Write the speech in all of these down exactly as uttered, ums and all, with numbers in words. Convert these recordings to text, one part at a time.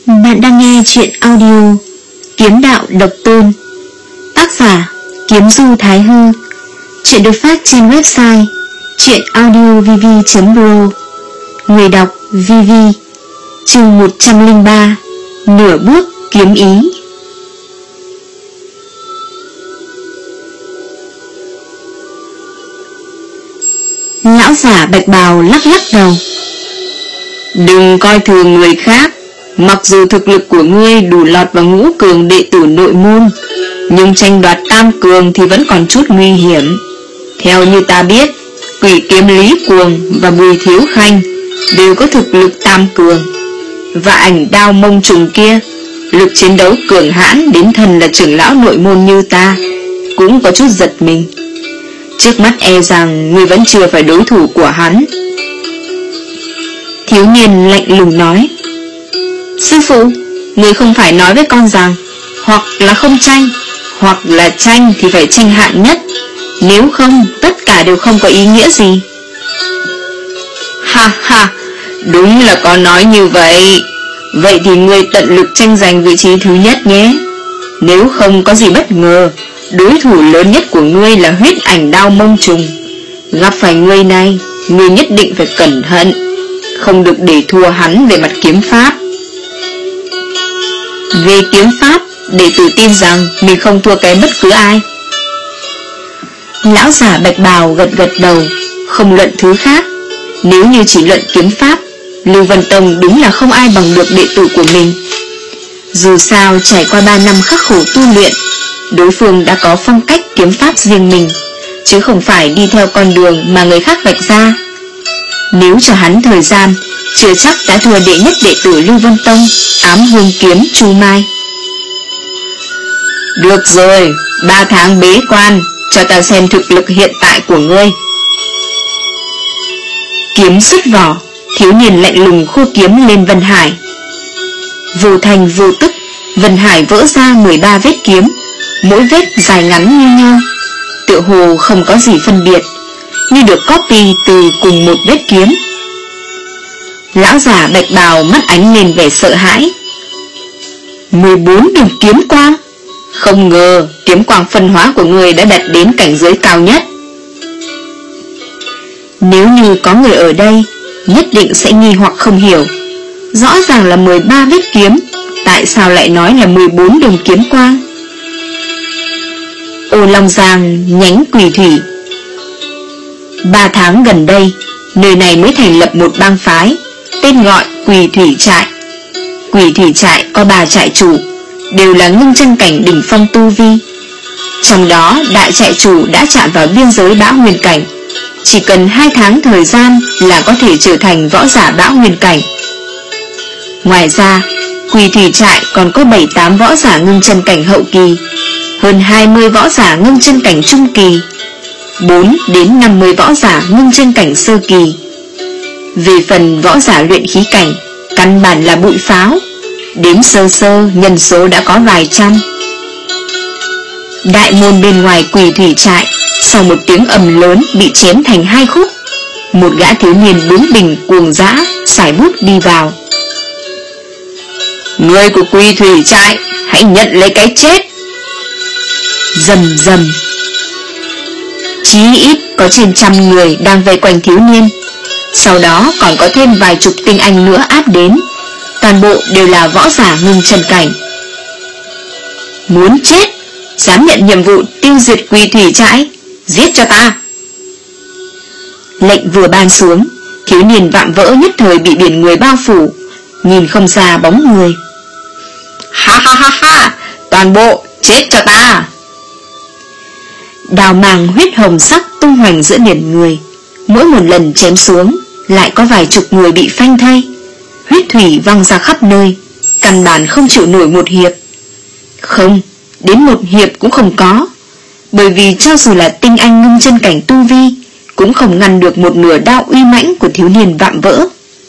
Bạn đang nghe chuyện audio Kiếm đạo độc tôn, tác giả Kiếm Du Thái Hư. Chuyện được phát trên website chuyenaudiovv chấm pro. Người đọc vê vê. Chương một trăm lẻ ba. Nửa bước kiếm ý. Lão giả bạch bào lắc lắc đầu. Đừng coi thường người khác. Mặc dù thực lực của ngươi đủ lọt vào ngũ cường đệ tử nội môn, nhưng tranh đoạt tam cường thì vẫn còn chút nguy hiểm. Theo như ta biết, Quỷ Kiếm Lý Cuồng và Bùi Thiếu Khanh đều có thực lực tam cường, và Ảnh Đao Mông Trùng kia, lực chiến đấu cường hãn đến thần là trưởng lão nội môn như ta, cũng có chút giật mình. Trước mắt e rằng ngươi vẫn chưa phải đối thủ của hắn. Thiếu niên lạnh lùng nói. Sư phụ, người không phải nói với con rằng hoặc là không tranh, hoặc là tranh thì phải tranh hạng nhất, nếu không tất cả đều không có ý nghĩa gì. Ha ha, đúng là có nói như vậy. Vậy thì ngươi tận lực tranh giành vị trí thứ nhất nhé. Nếu không có gì bất ngờ, đối thủ lớn nhất của ngươi là Huyết Ảnh Đao Mông Trùng. Gặp phải ngươi này, ngươi nhất định phải cẩn thận, không được để thua hắn về mặt kiếm pháp. Về kiếm pháp, đệ tử tin rằng mình không thua kém bất cứ ai. Lão giả bạch bào gật gật đầu, không luận thứ khác. Nếu như chỉ luận kiếm pháp, Lưu Vân Tông đúng là không ai bằng được đệ tử của mình. Dù sao trải qua ba năm khắc khổ tu luyện, đối phương đã có phong cách kiếm pháp riêng mình, chứ không phải đi theo con đường mà người khác vạch ra. Nếu cho hắn thời gian, chưa chắc đã thua đệ nhất đệ tử Lưu Vân Tông, Ám Hương Kiếm Chu Mai. Được rồi, ba tháng bế quan, cho ta xem thực lực hiện tại của ngươi. Kiếm xuất vỏ, thiếu niên lạnh lùng khô kiếm lên Vân Hải. Vô thành vô tức, Vân Hải vỡ ra mười ba vết kiếm, mỗi vết dài ngắn như nhau, tựa hồ không có gì phân biệt, như được copy từ cùng một vết kiếm. Lão giả bạch bào mắt ánh lên vẻ sợ hãi. Mười bốn đường kiếm quang. Không ngờ kiếm quang phân hóa của người đã đạt đến cảnh giới cao nhất. Nếu như có người ở đây, nhất định sẽ nghi hoặc không hiểu. Rõ ràng là mười ba vết kiếm, tại sao lại nói là mười bốn đường kiếm quang? Ô Long Giang, nhánh Quỷ Thủy. Ba tháng gần đây, nơi này mới thành lập một bang phái, tên gọi Quỷ Thủy Trại. Quỷ Thủy Trại có ba trại chủ, đều là ngưng chân cảnh đỉnh phong tu vi. Trong đó đại trại chủ đã chạm vào biên giới bão huyền cảnh, chỉ cần hai tháng thời gian là có thể trở thành võ giả bão huyền cảnh. Ngoài ra, Quỷ Thủy Trại còn có bảy tám võ giả ngưng chân cảnh hậu kỳ, hơn hai mươi võ giả ngưng chân cảnh trung kỳ, bốn đến năm mươi võ giả ngưng chân cảnh sơ kỳ. Về phần võ giả luyện khí cảnh, căn bản là bụi pháo, đếm sơ sơ nhân số đã có vài trăm. Đại môn bên ngoài Quỷ Thủy Trại sau một tiếng ầm lớn bị chém thành hai khúc. Một gã thiếu niên bướng bỉnh cuồng dã sải bút đi vào. Người của Quỷ Thủy Trại, hãy nhận lấy cái chết. Rầm rầm. Chí ít có trên trăm người đang vây quanh thiếu niên, sau đó còn có thêm vài chục tinh anh nữa áp đến. Toàn bộ đều là võ giả ngưng chân cảnh. Muốn chết, dám nhận nhiệm vụ tiêu diệt Quỷ Thủy Trại, giết cho ta. Lệnh vừa ban xuống, thiếu niên vạm vỡ nhất thời bị biển người bao phủ, nhìn không ra bóng người. Ha ha ha ha, toàn bộ chết cho ta. Đào màng huyết hồng sắc tung hoành giữa biển người, mỗi một lần chém xuống lại có vài chục người bị phanh thây, huyết thủy văng ra khắp nơi, căn bản không chịu nổi một hiệp. Không, đến một hiệp cũng không có, bởi vì cho dù là tinh anh ngưng chân cảnh tu vi cũng không ngăn được một nửa đao uy mãnh của thiếu niên vạm vỡ.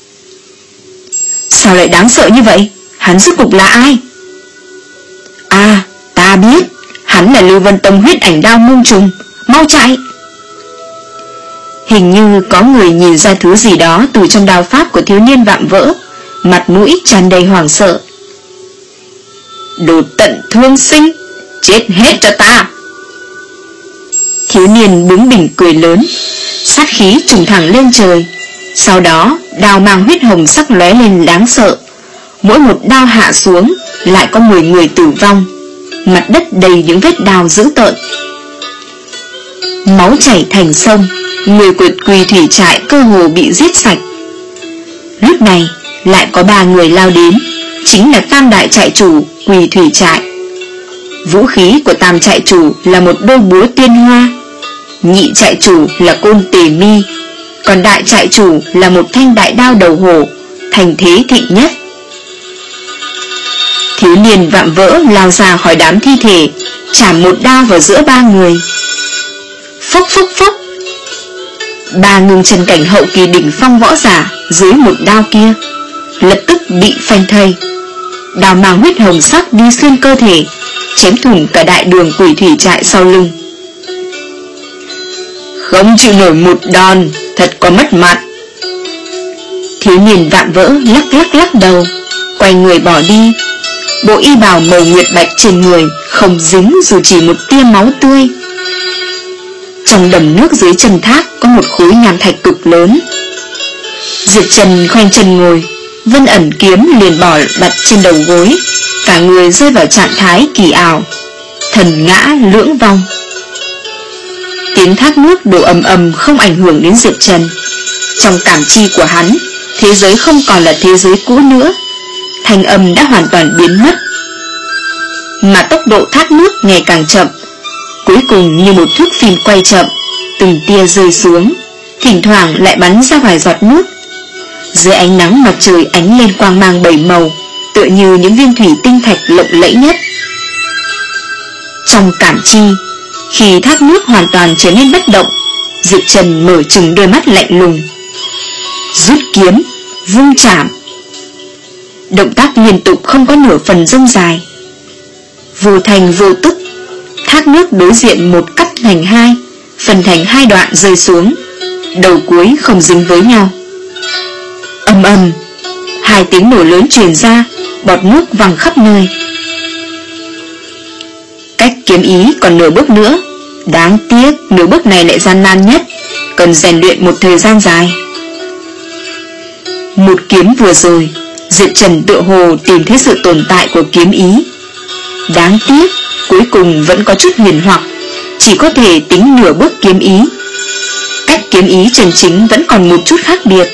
Sao lại đáng sợ như vậy? Hắn rốt cục là ai? À, ta biết, hắn là Lưu Vân Tông Huyết Ảnh Đao Mông Trùng. Mau chạy! Hình như có người nhìn ra thứ gì đó từ trong đao pháp của thiếu niên vạm vỡ, mặt mũi tràn đầy hoảng sợ, Đồ tận thương sinh, chết hết cho ta. Thiếu niên bướng bỉnh cười lớn, sát khí trùng thẳng lên trời. Sau đó đao mang huyết hồng sắc lóe lên đáng sợ. Mỗi một đao hạ xuống lại có mười người tử vong. Mặt đất đầy những vết đao dữ tợn, máu chảy thành sông. Người của Quỳ Thủy Trại cơ hồ bị giết sạch. Lúc này lại có ba người lao đến, chính là tam đại trại chủ Quỳ Thủy Trại. Vũ khí của tam trại chủ là một đôi búa tiên hoa, nhị trại chủ là côn tề mi, còn đại trại chủ là một thanh đại đao đầu hổ, thành thế thịnh nhất. Thiếu niên vạm vỡ lao ra khỏi đám thi thể, chảm một đao vào giữa ba người. Phốc phốc phốc, ba ngưng chân cảnh hậu kỳ đỉnh phong võ giả dưới một đao kia lập tức bị phanh thây. Đao mang huyết hồng sắc đi xuyên cơ thể, chém thủng cả đại đường Quỷ Thủy Trại sau lưng. Không chịu nổi một đòn, thật có mất mặt. Thiếu niên vạm vỡ lắc lắc lắc đầu, quay người bỏ đi. Bộ y bào màu nguyệt bạch trên người không dính dù chỉ một tia máu tươi. Trong đầm nước dưới chân thác có một khối nham thạch cực lớn. Diệp Trần khoanh chân ngồi, Vân ẩn kiếm liền bỏ đặt trên đầu gối, cả người rơi vào trạng thái kỳ ảo, thần ngã lưỡng vong. Tiếng thác nước đổ ầm ầm không ảnh hưởng đến Diệp Trần. Trong cảm chi của hắn, thế giới không còn là thế giới cũ nữa, thanh âm đã hoàn toàn biến mất. Mà tốc độ thác nước ngày càng chậm, cuối cùng như một thước phim quay chậm, từng tia rơi xuống, thỉnh thoảng lại bắn ra vài giọt nước. Dưới ánh nắng mặt trời ánh lên quang mang bảy màu, tựa như những viên thủy tinh thạch lộng lẫy nhất. Trong cảm chi, khi thác nước hoàn toàn trở nên bất động, Diệp Trần mở trừng đôi mắt lạnh lùng, rút kiếm, vung chảm. Động tác liên tục không có nửa phần dông dài. Vô thành vô tức, thác nước đối diện một cắt thành hai, phân thành hai đoạn rơi xuống, đầu cuối không dính với nhau. Ầm ầm, hai tiếng nổ lớn truyền ra, bọt nước văng khắp nơi. Cách kiếm ý còn nửa bước nữa, đáng tiếc nửa bước này lại gian nan nhất, cần rèn luyện một thời gian dài. Một kiếm vừa rồi, Diệp Trần tựa hồ tìm thấy sự tồn tại của kiếm ý. Đáng tiếc cuối cùng vẫn có chút huyền hoặc, chỉ có thể tính nửa bước kiếm ý. Cách kiếm ý chân chính vẫn còn một chút khác biệt.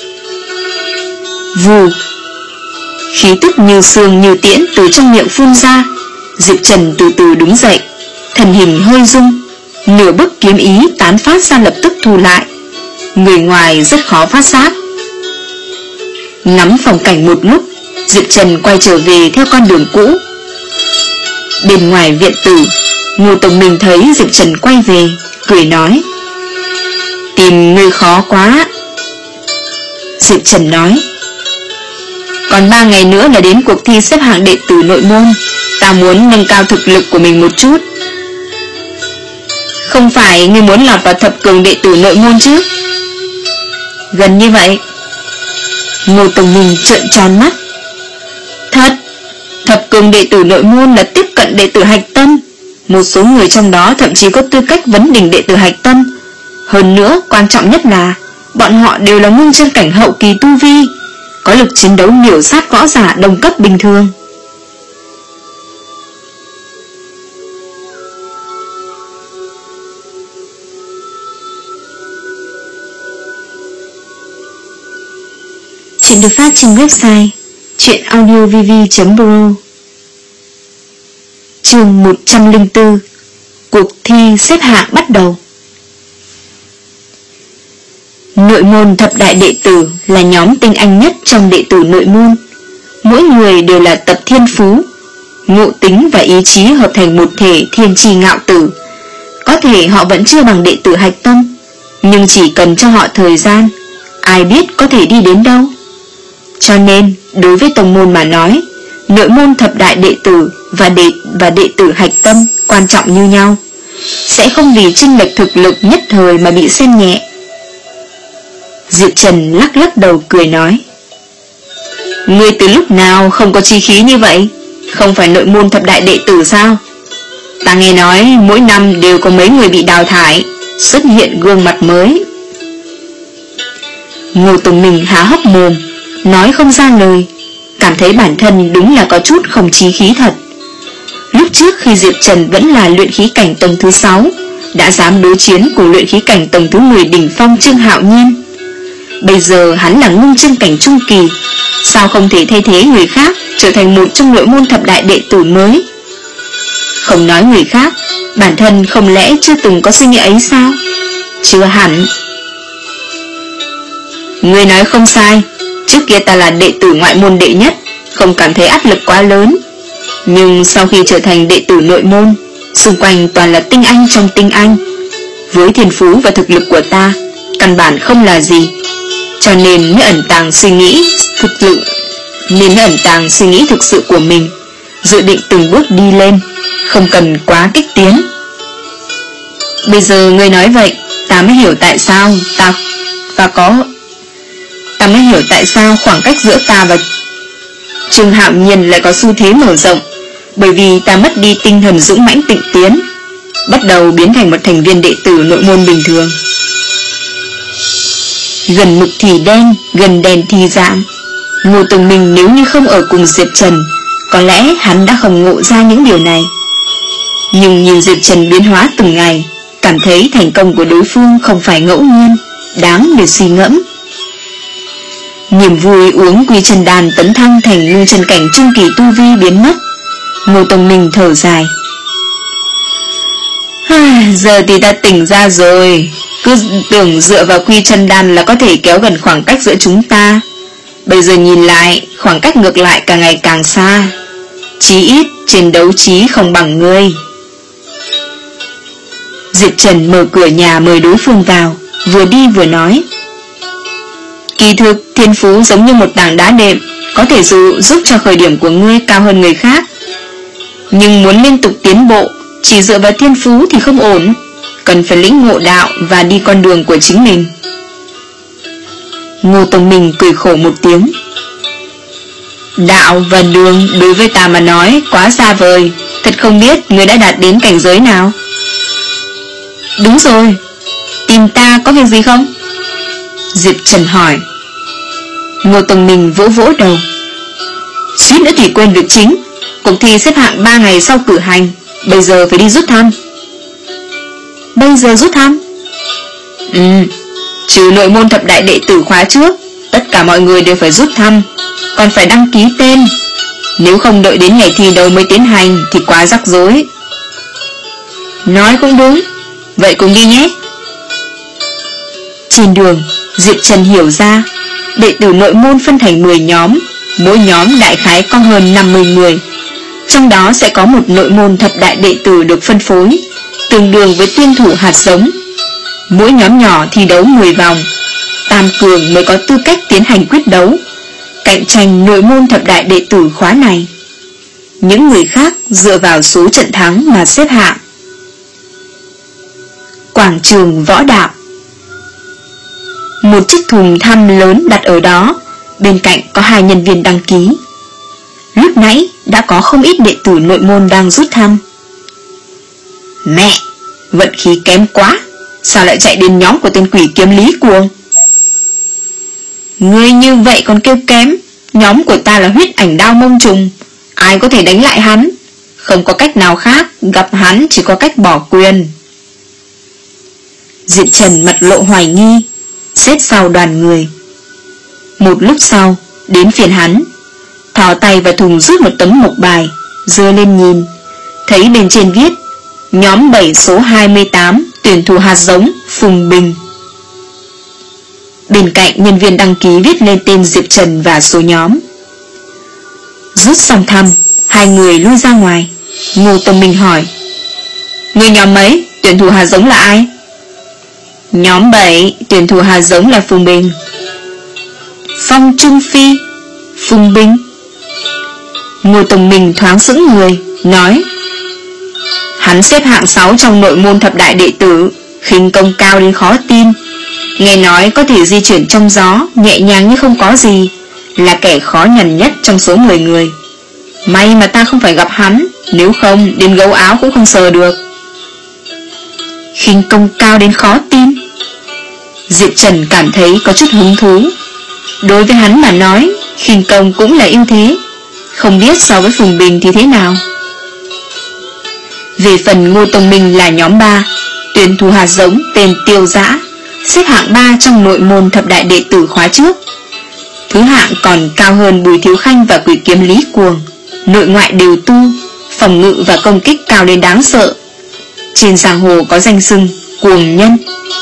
Vù, khí tức như sương như tiễn từ trong miệng phun ra. Diệp Trần từ từ đứng dậy, thân hình hơi rung, nửa bước kiếm ý tán phát ra lập tức thu lại. Người ngoài rất khó phát giác. Ngắm phong cảnh một lúc, Diệp Trần quay trở về theo con đường cũ. Bên ngoài viện tử, Ngô Tổng Minh thấy Diệp Trần quay về, cười nói: "Tìm người khó quá." Diệp Trần nói: "Còn ba ngày nữa là đến cuộc thi xếp hạng đệ tử nội môn, ta muốn nâng cao thực lực của mình một chút." "Không phải ngươi muốn lọt vào thập cường đệ tử nội môn chứ?" "Gần như vậy." Ngô Tổng Minh trợn tròn mắt. "Thật, thập cường đệ tử nội môn là tiếp cận đệ tử hạch tâm, một số người trong đó thậm chí có tư cách vấn đỉnh đệ tử hạch tâm. Hơn nữa, quan trọng nhất là bọn họ đều là ngưng chân cảnh hậu kỳ tu vi, có lực chiến đấu miểu sát võ giả đồng cấp bình thường." Chuyện được phát trên website truyện audio v v chấm p r o. Chương một trăm lẻ bốn. Cuộc thi xếp hạng bắt đầu. Nội môn thập đại đệ tử là nhóm tinh anh nhất trong đệ tử nội môn. Mỗi người đều là tập thiên phú, ngộ tính và ý chí hợp thành một thể thiên chi ngạo tử. Có thể họ vẫn chưa bằng đệ tử hạch tâm, nhưng chỉ cần cho họ thời gian, ai biết có thể đi đến đâu. Cho nên, đối với tông môn mà nói, nội môn thập đại đệ tử và đệ và đệ tử hạch tâm quan trọng như nhau, sẽ không vì chênh lệch thực lực nhất thời mà bị xem nhẹ. Diệp Trần lắc lắc đầu cười nói: "Ngươi từ lúc nào không có chi khí như vậy? Không phải nội môn thập đại đệ tử sao? Ta nghe nói mỗi năm đều có mấy người bị đào thải, xuất hiện gương mặt mới. Ngô Tùng Minh há hốc mồm, nói không ra lời, cảm thấy bản thân đúng là có chút không chí khí thật. Lúc trước khi Diệp Trần vẫn là luyện khí cảnh tầng thứ sáu, đã dám đối chiến cùng luyện khí cảnh tầng thứ mười đỉnh phong Trương Hạo Nhiên. Bây giờ hắn là ngưng chân cảnh trung kỳ, sao không thể thay thế người khác trở thành một trong nội môn thập đại đệ tử mới? Không nói người khác, bản thân không lẽ chưa từng có suy nghĩ ấy sao? Chưa hẳn. Ngươi nói không sai, trước kia ta là đệ tử ngoại môn đệ nhất, không cảm thấy áp lực quá lớn. Nhưng sau khi trở thành đệ tử nội môn, xung quanh toàn là tinh anh trong tinh anh. Với thiên phú và thực lực của ta, căn bản không là gì. Cho nên mới ẩn tàng suy nghĩ thực sự Nên mới ẩn tàng suy nghĩ thực sự của mình, dự định từng bước đi lên, không cần quá kích tiến. Bây giờ ngươi nói vậy, ta mới hiểu tại sao ta và có Ta mới hiểu tại sao khoảng cách giữa ta và Trương Hạo Nhiên lại có xu thế mở rộng. Bởi vì ta mất đi tinh thần dũng mãnh tịnh tiến, bắt đầu biến thành một thành viên đệ tử nội môn bình thường. Gần mực thì đen, gần đèn thì rạng. Ngô Tùng Minh nếu như không ở cùng Diệp Trần, có lẽ hắn đã không ngộ ra những điều này. Nhưng nhìn Diệp Trần biến hóa từng ngày, cảm thấy thành công của đối phương không phải ngẫu nhiên, đáng để suy ngẫm. Niềm vui uống quy chân đàn tấn thăng thành ngưng chân cảnh trung kỳ tu vi biến mất. Ngô Tùng Minh thở dài. Giờ thì ta tỉnh ra rồi, cứ tưởng dựa vào quy chân đan là có thể kéo gần khoảng cách giữa chúng ta. Bây giờ nhìn lại, khoảng cách ngược lại càng ngày càng xa. Chí ít trên đấu trí không bằng ngươi. Diệp Trần mở cửa nhà mời đối phương vào, vừa đi vừa nói. Kỳ thực thiên phú giống như một tảng đá đệm, có thể dụ giúp cho khởi điểm của ngươi cao hơn người khác. Nhưng muốn liên tục tiến bộ, chỉ dựa vào thiên phú thì không ổn, cần phải lĩnh ngộ đạo và đi con đường của chính mình. Ngô Tùng Minh cười khổ một tiếng. Đạo và đường đối với ta mà nói quá xa vời, thật không biết ngươi đã đạt đến cảnh giới nào. Đúng rồi, tìm ta có việc gì không? Diệp Trần hỏi. Ngô Tùng Minh vỗ vỗ đầu. Suýt nữa thì quên việc chính, cuộc thi xếp hạng ba ngày sau cử hành, bây giờ phải đi rút thăm. Bây giờ rút thăm? Ừ, trừ nội môn thập đại đệ tử khóa trước, tất cả mọi người đều phải rút thăm, còn phải đăng ký tên. Nếu không đợi đến ngày thi đầu mới tiến hành thì quá rắc rối. Nói cũng đúng, vậy cùng đi nhé. Trên đường, Diệp Trần hiểu ra, đệ tử nội môn phân thành mười nhóm, mỗi nhóm đại khái có hơn năm mươi người. Trong đó sẽ có một nội môn thập đại đệ tử được phân phối, tương đương với tuyển thủ hạt giống. Mỗi nhóm nhỏ thi đấu mười vòng, tam cường mới có tư cách tiến hành quyết đấu, cạnh tranh nội môn thập đại đệ tử khóa này. Những người khác dựa vào số trận thắng mà xếp hạng. Quảng trường võ đạo. Một chiếc thùng thăm lớn đặt ở đó, bên cạnh có hai nhân viên đăng ký. Lúc nãy đã có không ít đệ tử nội môn đang rút thăm. Mẹ, vận khí kém quá, sao lại chạy đến nhóm của tên quỷ kiếm lý cuồng? Ngươi như vậy còn kêu kém, nhóm của ta là huyết ảnh đao mông trùng, ai có thể đánh lại hắn? Không có cách nào khác, gặp hắn chỉ có cách bỏ quyền. Diệp Trần mặt lộ hoài nghi, xếp sau đoàn người. Một lúc sau, đến phiền hắn, thò tay vào thùng rút một tấm mộc bài, giơ lên nhìn, thấy bên trên viết nhóm bảy số hai mươi tám, tuyển thủ hạt giống Phùng Bình. Bên cạnh nhân viên đăng ký viết lên tên Diệp Trần và số nhóm. Rút xong thăm, hai người lui ra ngoài. Ngô Tùng Minh hỏi: người nhóm mấy, tuyển thủ hạt giống là ai? Nhóm bảy, tuyển thủ hạt giống là Phùng Bình. Phong Trung Phi, Phùng Bình. Ngô Tùng Minh thoáng sững người, nói: hắn xếp hạng sáu trong nội môn thập đại đệ tử, khinh công cao đến khó tin. Nghe nói có thể di chuyển trong gió, nhẹ nhàng như không có gì, là kẻ khó nhằn nhất trong số mười người. May mà ta không phải gặp hắn, nếu không đến gấu áo cũng không sờ được. Khinh công cao đến khó tin. Diệp Trần cảm thấy có chút hứng thú. Đối với hắn mà nói, khinh công cũng là ưu thế. Không biết so với Phùng Bình thì thế nào. Về phần Ngô Tông Minh là nhóm ba, tuyển thủ hạt giống tên Tiêu Dã, xếp hạng ba trong nội môn thập đại đệ tử khóa trước. Thứ hạng còn cao hơn Bùi Thiếu Khanh và Quỷ Kiếm Lý Cuồng, nội ngoại đều tu, phòng ngự và công kích cao đến đáng sợ. Trên giang hồ có danh xưng cuồng nhân.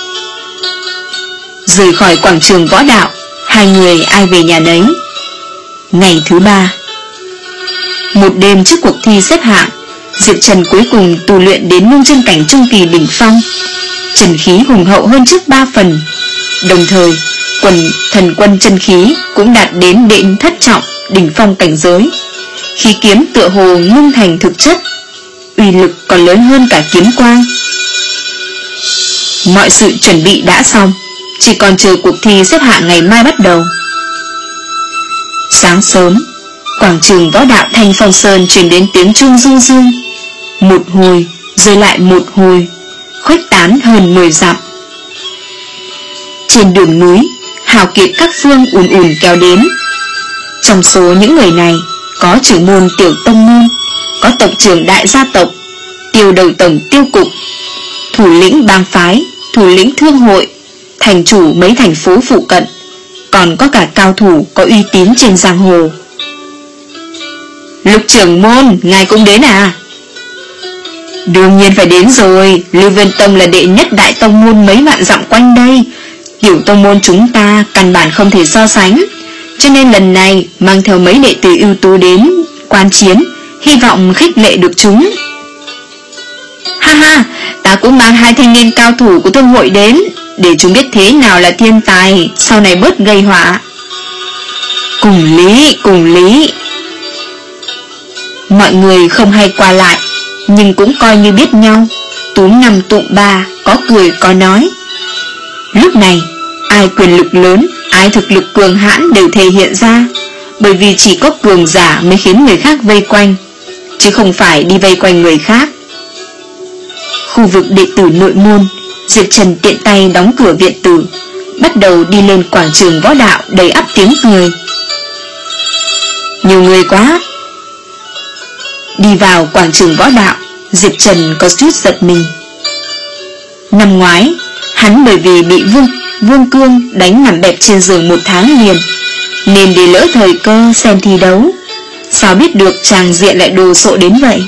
Rời khỏi quảng trường võ đạo, hai người ai về nhà nấy. Ngày thứ ba, một đêm trước cuộc thi xếp hạng, Diệp Trần cuối cùng tu luyện đến nương chân cảnh trung kỳ đỉnh phong, trần khí hùng hậu hơn trước ba phần. Đồng thời, quần thần quân chân khí cũng đạt đến đệ thất trọng đỉnh phong cảnh giới. Khí kiếm tựa hồ ngưng thành thực chất, uy lực còn lớn hơn cả kiếm quang. Mọi sự chuẩn bị đã xong, chỉ còn chờ cuộc thi xếp hạng ngày mai bắt đầu. Sáng sớm, quảng trường võ đạo Thanh Phong Sơn truyền đến tiếng chuông du dương, một hồi rồi lại một hồi, khuếch tán hơn mười dặm. Trên đường núi, hào kiệt các phương ùn ùn kéo đến. Trong số những người này có trưởng môn tiểu tông môn, có tộc trưởng đại gia tộc, tiêu đầu tổng tiêu cục, thủ lĩnh bang phái, thủ lĩnh thương hội, thành chủ mấy thành phố phụ cận, còn có cả cao thủ có uy tín trên giang hồ. Lục trưởng môn, ngài cũng đến à? Đương nhiên phải đến rồi, Lưu Vân Tông là đệ nhất đại tông môn mấy vạn dặm quanh đây, tiểu tông môn chúng ta căn bản không thể so sánh, cho nên lần này mang theo mấy đệ tử ưu tú đến quan chiến, hy vọng khích lệ được chúng. Ha ha, ta cũng mang hai thanh niên cao thủ của thương hội đến, để chúng biết thế nào là thiên tài, sau này bớt gây họa. Cùng lý, cùng lý. Mọi người không hay qua lại, nhưng cũng coi như biết nhau, túm năm tụm ba, có cười có nói. Lúc này, ai quyền lực lớn, ai thực lực cường hãn đều thể hiện ra, bởi vì chỉ có cường giả mới khiến người khác vây quanh, chứ không phải đi vây quanh người khác. Khu vực đệ tử nội môn, Diệp Trần tiện tay đóng cửa viện tử, bắt đầu đi lên quảng trường võ đạo đầy ắp tiếng cười. Nhiều người quá. Đi vào quảng trường võ đạo, Diệp Trần có chút giật mình. Năm ngoái, hắn bởi vì bị Vương, Vương Cương đánh nằm bẹp trên giường một tháng liền, nên để lỡ thời cơ xem thi đấu. Sao biết được tràng diện lại đồ sộ đến vậy?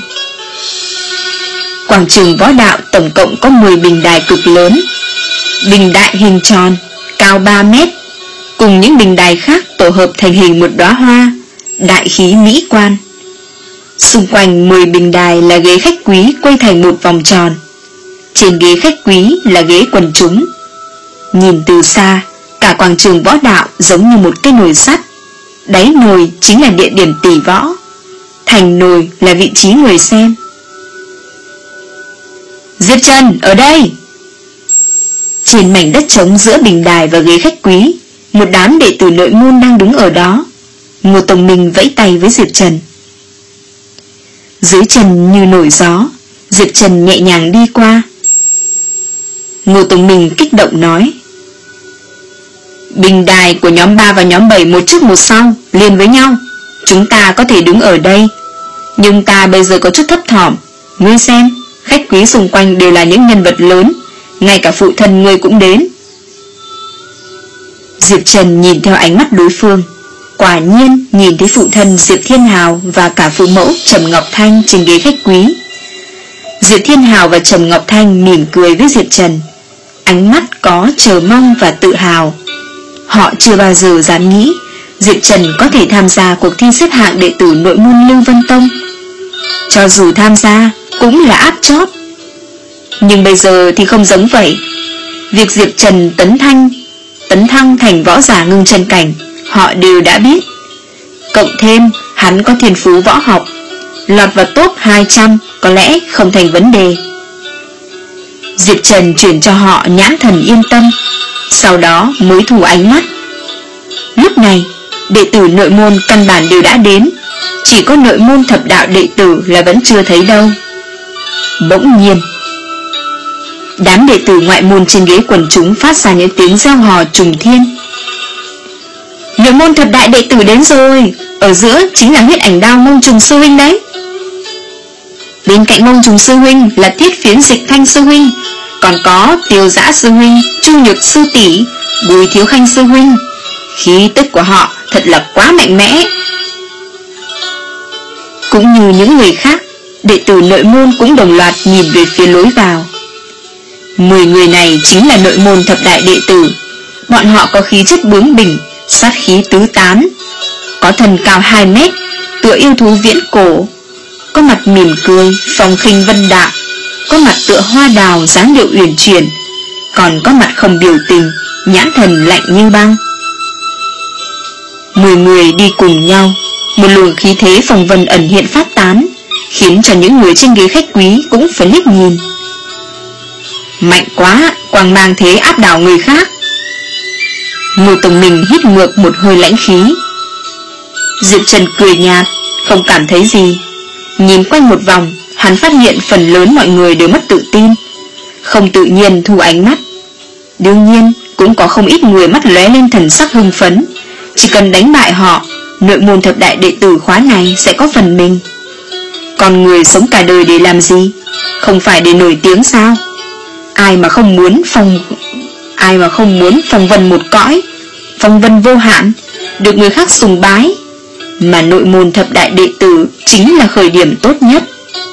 Quảng trường võ đạo tổng cộng có mười bình đài cực lớn. Bình đại hình tròn, cao ba mét, cùng những bình đài khác tổ hợp thành hình một đóa hoa, đại khí mỹ quan. Xung quanh mười bình đài là ghế khách quý quay thành một vòng tròn. Trên ghế khách quý là ghế quần chúng. Nhìn từ xa, cả quảng trường võ đạo giống như một cái nồi sắt. Đáy nồi chính là địa điểm tỷ võ, thành nồi là vị trí người xem. Diệp Trần, ở đây! Trên mảnh đất trống giữa bình đài và ghế khách quý, một đám đệ tử nội môn đang đứng ở đó. Ngô Tông Minh vẫy tay với Diệp Trần. Dưới chân như nổi gió, Diệp Trần nhẹ nhàng đi qua. Ngô Tông Minh kích động nói: Bình đài của nhóm ba và nhóm bảy một trước một sau, liền với nhau. Chúng ta có thể đứng ở đây, nhưng ta bây giờ có chút thấp thỏm. Ngươi xem, khách quý xung quanh đều là những nhân vật lớn, ngay cả phụ thân ngươi cũng đến. Diệp Trần nhìn theo ánh mắt đối phương, quả nhiên nhìn thấy phụ thân Diệp Thiên Hào và cả phụ mẫu Trầm Ngọc Thanh trên ghế khách quý. Diệp Thiên Hào và Trầm Ngọc Thanh mỉm cười với Diệp Trần, ánh mắt có chờ mong và tự hào. Họ chưa bao giờ dám nghĩ Diệp Trần có thể tham gia cuộc thi xếp hạng đệ tử nội môn Lưu Vân Tông. Cho dù tham gia cũng là áp chót. Nhưng bây giờ thì không giống vậy. Việc Diệp Trần tấn thanh Tấn thăng thành võ giả ngưng chân cảnh, họ đều đã biết. Cộng thêm hắn có thiên phú võ học, lọt vào top hai trăm có lẽ không thành vấn đề. Diệp Trần chuyển cho họ nhãn thần yên tâm, sau đó mới thu ánh mắt. Lúc này đệ tử nội môn căn bản đều đã đến, chỉ có nội môn thập đạo đệ tử là vẫn chưa thấy đâu. Bỗng nhiên, đám đệ tử ngoại môn trên ghế quần chúng phát ra những tiếng reo hò trùng thiên. Nội môn thập đại đệ tử đến rồi, ở giữa chính là huyết ảnh đao Mông Trùng sư huynh đấy. Bên cạnh Mông Trùng sư huynh là Thiết Phiến Dịch Thanh sư huynh, còn có Tiêu Dã sư huynh, Chu Nhược sư tỷ, Bùi Thiếu Khanh sư huynh. Khí tức của họ thật là quá mạnh mẽ. Cũng như những người khác, đệ tử nội môn cũng đồng loạt nhìn về phía lối vào. Mười người này chính là nội môn thập đại đệ tử. Bọn họ có khí chất bướng bỉnh, sát khí tứ tán, có thân cao hai mét, tựa yêu thú viễn cổ, có mặt mỉm cười, phong khinh vân đạm, có mặt tựa hoa đào dáng điệu uyển chuyển, còn có mặt không biểu tình, nhãn thần lạnh như băng. Mười người đi cùng nhau, một luồng khí thế phong vân ẩn hiện phát tán, khiến cho những người trên ghế khách quý cũng phải liếc nhìn. Mạnh quá, quang mang thế áp đảo người khác. Ngô Tông Minh hít ngược một hơi lãnh khí. Diệp Trần cười nhạt, không cảm thấy gì. Nhìn quanh một vòng, hắn phát hiện phần lớn mọi người đều mất tự tin, không tự nhiên thu ánh mắt. Đương nhiên, cũng có không ít người mắt lóe lên thần sắc hưng phấn. Chỉ cần đánh bại họ, nội môn thập đại đệ tử khóa này sẽ có phần mình. Còn người sống cả đời để làm gì? Không phải để nổi tiếng sao? Ai mà không muốn phong Ai mà không muốn phong vân một cõi, phong vân vô hạn, được người khác sùng bái. Mà nội môn thập đại đệ tử chính là khởi điểm tốt nhất.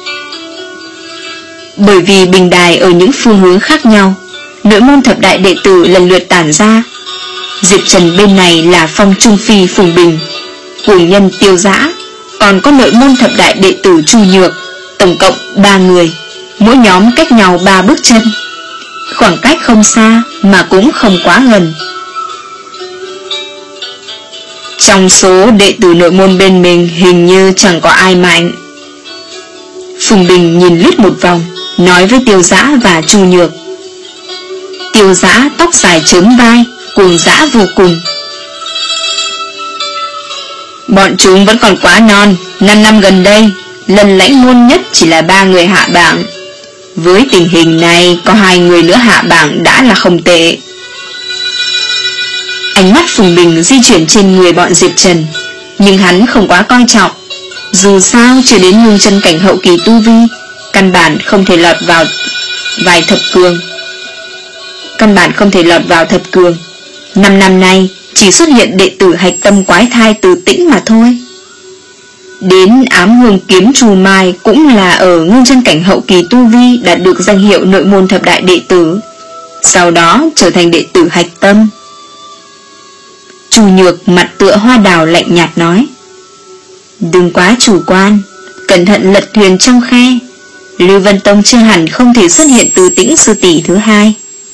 Bởi vì bình đài ở những phương hướng khác nhau, nội môn thập đại đệ tử lần lượt tản ra. Diệp Trần bên này là Phong Trung Phi Phùng Bình, Cuồng Nhân Tiêu Dã, còn có nội môn thập đại đệ tử Chu Nhược, tổng cộng ba người, mỗi nhóm cách nhau ba bước chân. Khoảng cách không xa mà cũng không quá gần. Trong số đệ tử nội môn bên mình hình như chẳng có ai mạnh. Phùng Bình nhìn lướt một vòng, nói với Tiêu Dã và Chu Nhược. Tiêu Dã tóc dài chớm vai, cuồng dã vô cùng. Bọn chúng vẫn còn quá non. Năm năm gần đây, lần lãnh môn nhất chỉ là ba người hạ bảng. Với tình hình này, có hai người nữa hạ bảng đã là không tệ. Ánh mắt Phùng Bình di chuyển trên người bọn Diệp Trần, nhưng hắn không quá coi trọng. Dù sao chưa đến ngưng chân cảnh hậu kỳ tu vi, căn bản không thể lọt vào vài thập cường. Căn bản không thể lọt vào thập cường. Năm năm nay chỉ xuất hiện đệ tử hạch tâm quái thai Từ Tĩnh mà thôi. Đến Ám Hương Kiếm Trù Mai cũng là ở ngưng chân cảnh hậu kỳ tu vi đạt được danh hiệu nội môn thập đại đệ tử, sau đó trở thành đệ tử hạch tâm. Chu Nhược mặt tựa hoa đào lạnh nhạt nói: đừng quá chủ quan, cẩn thận lật thuyền trong khe. Lưu Vân Tông chưa hẳn không thể xuất hiện Từ Tĩnh sư tỷ thứ hai.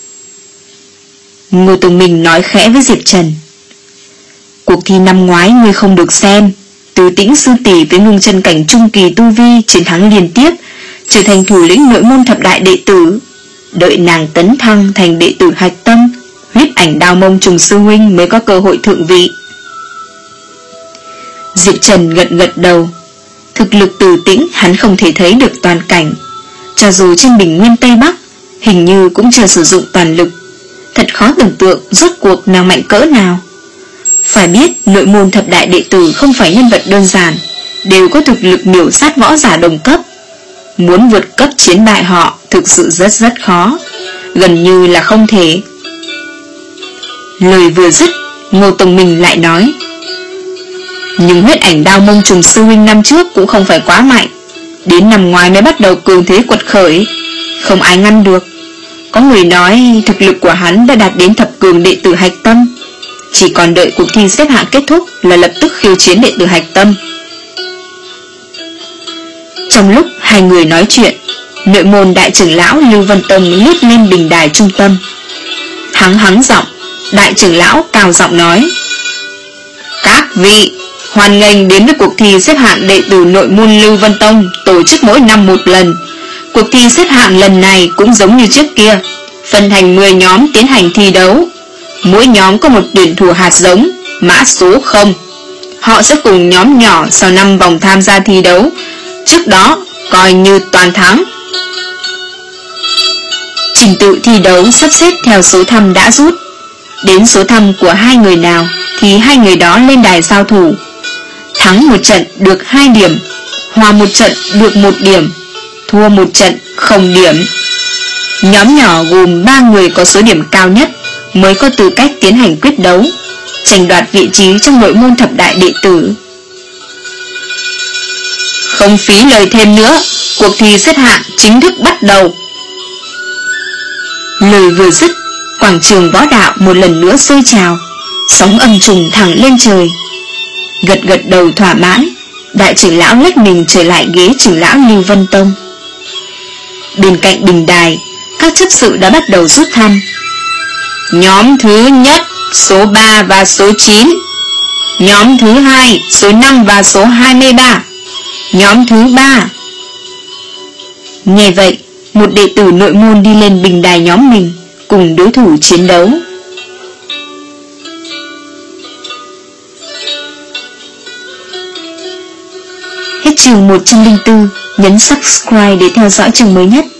Ngô Tùng Minh nói khẽ với Diệp Trần: cuộc thi năm ngoái ngươi không được xem. Từ Tĩnh sư tỷ với ngưng chân cảnh trung kỳ tu vi chiến thắng liên tiếp, trở thành thủ lĩnh nội môn thập đại đệ tử. Đợi nàng tấn thăng thành đệ tử hạch tâm, huyết ảnh đao Mông Trùng sư huynh mới có cơ hội thượng vị. Diệp Trần gật gật đầu. Thực lực Từ Tĩnh hắn không thể thấy được toàn cảnh, cho dù trên bình nguyên Tây Bắc hình như cũng chưa sử dụng toàn lực. Thật khó tưởng tượng rốt cuộc nàng mạnh cỡ nào. Phải biết nội môn thập đại đệ tử không phải nhân vật đơn giản, đều có thực lực miểu sát võ giả đồng cấp. Muốn vượt cấp chiến bại họ thực sự rất rất khó, gần như là không thể. Lời vừa dứt, Ngô Tông Minh lại nói: nhưng huyết ảnh đao Mông Trùng sư huynh năm trước cũng không phải quá mạnh, đến năm ngoái mới bắt đầu cường thế quật khởi, không ai ngăn được. Có người nói thực lực của hắn đã đạt đến thập cường đệ tử hạch tâm, chỉ còn đợi cuộc thi xếp hạng kết thúc là lập tức khiêu chiến đệ tử hạch tâm. Trong lúc hai người nói chuyện, nội môn đại trưởng lão Lưu Vân Tông lướt lên bình đài trung tâm. Hắng hắng giọng, đại trưởng lão cao giọng nói: các vị, hoan nghênh đến với cuộc thi xếp hạng đệ tử nội môn Lưu Vân Tông tổ chức mỗi năm một lần. Cuộc thi xếp hạng lần này cũng giống như trước kia, phân thành mười nhóm tiến hành thi đấu. Mỗi nhóm có một tuyển thủ hạt giống, mã số không. họ sẽ cùng nhóm nhỏ sau năm vòng tham gia thi đấu, trước đó coi như toàn thắng. Trình tự thi đấu sắp xếp theo số thăm đã rút. Đến số thăm của hai người nào thì hai người đó lên đài giao thủ. Thắng một trận được hai điểm, hòa một trận được một điểm, thua một trận không điểm. Nhóm nhỏ gồm ba người có số điểm cao nhất mới có tư cách tiến hành quyết đấu, tranh đoạt vị trí trong nội môn thập đại đệ tử. Không phí lời thêm nữa, cuộc thi xếp hạng chính thức bắt đầu. Lời vừa dứt, quảng trường võ đạo một lần nữa sôi trào, sóng âm trùng thẳng lên trời. Gật gật đầu thỏa mãn, đại trưởng lão lách mình trở lại ghế trưởng lão Lưu Vân Tông. Bên cạnh bình đài, các chấp sự đã bắt đầu rút thăm. Nhóm thứ nhất số ba và số chín, nhóm thứ hai số năm và số hai mươi ba, nhóm thứ ba. Nghe vậy, một đệ tử nội môn đi lên bình đài nhóm mình, cùng đối thủ chiến đấu. Hết chương một trăm lẻ bốn, nhấn subscribe để theo dõi chương mới nhất.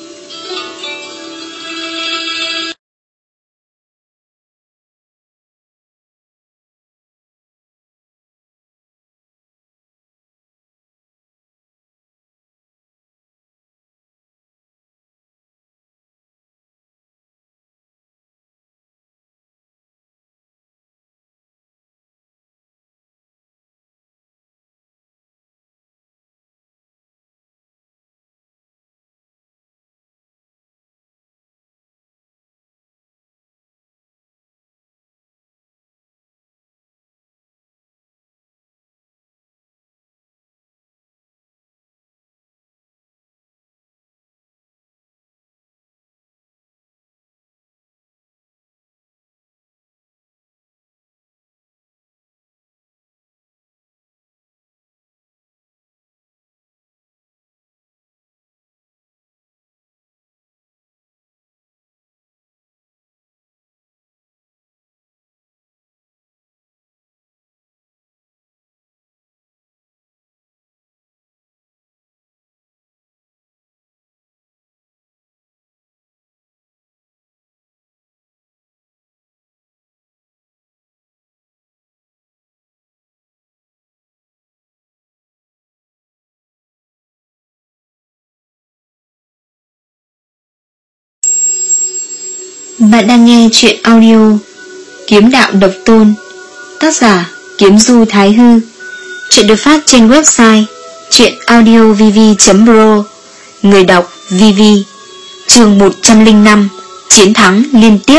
Bạn đang nghe chuyện audio Kiếm Đạo Độc Tôn, tác giả Kiếm Du Thái Hư. Chuyện được phát trên website chuyenaudiovv chấm pro. Người đọc vê vê. Chương một trăm lẻ năm, chiến thắng liên tiếp.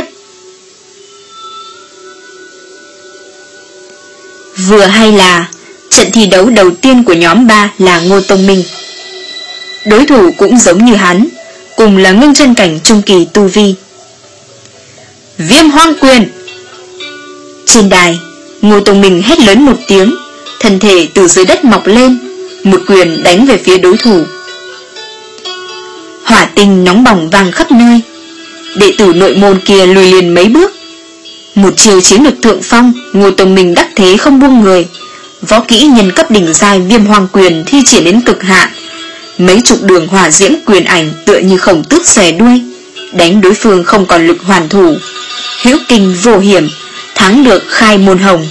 Vừa hay là trận thi đấu đầu tiên của nhóm ba là Ngô Tông Minh. Đối thủ cũng giống như hắn, cùng là ngưng chân cảnh trung kỳ tu vi. Viêm Hoang Quyền. Trên đài, Ngô Tông Minh hét lớn một tiếng, thân thể từ dưới đất mọc lên, một quyền đánh về phía đối thủ. Hỏa tinh nóng bỏng vàng khắp nơi. Đệ tử nội môn kia lùi liền mấy bước. Một chiều chiến lược thượng phong, Ngô Tông Minh đắc thế không buông người. Võ kỹ nhân cấp đỉnh giai Viêm Hoang Quyền thi triển đến cực hạn. Mấy chục đường hỏa diễm quyền ảnh tựa như khổng tước xòe đuôi, đánh đối phương không còn lực hoàn thủ. Hữu kinh vô hiểm, thắng được khai môn hồng.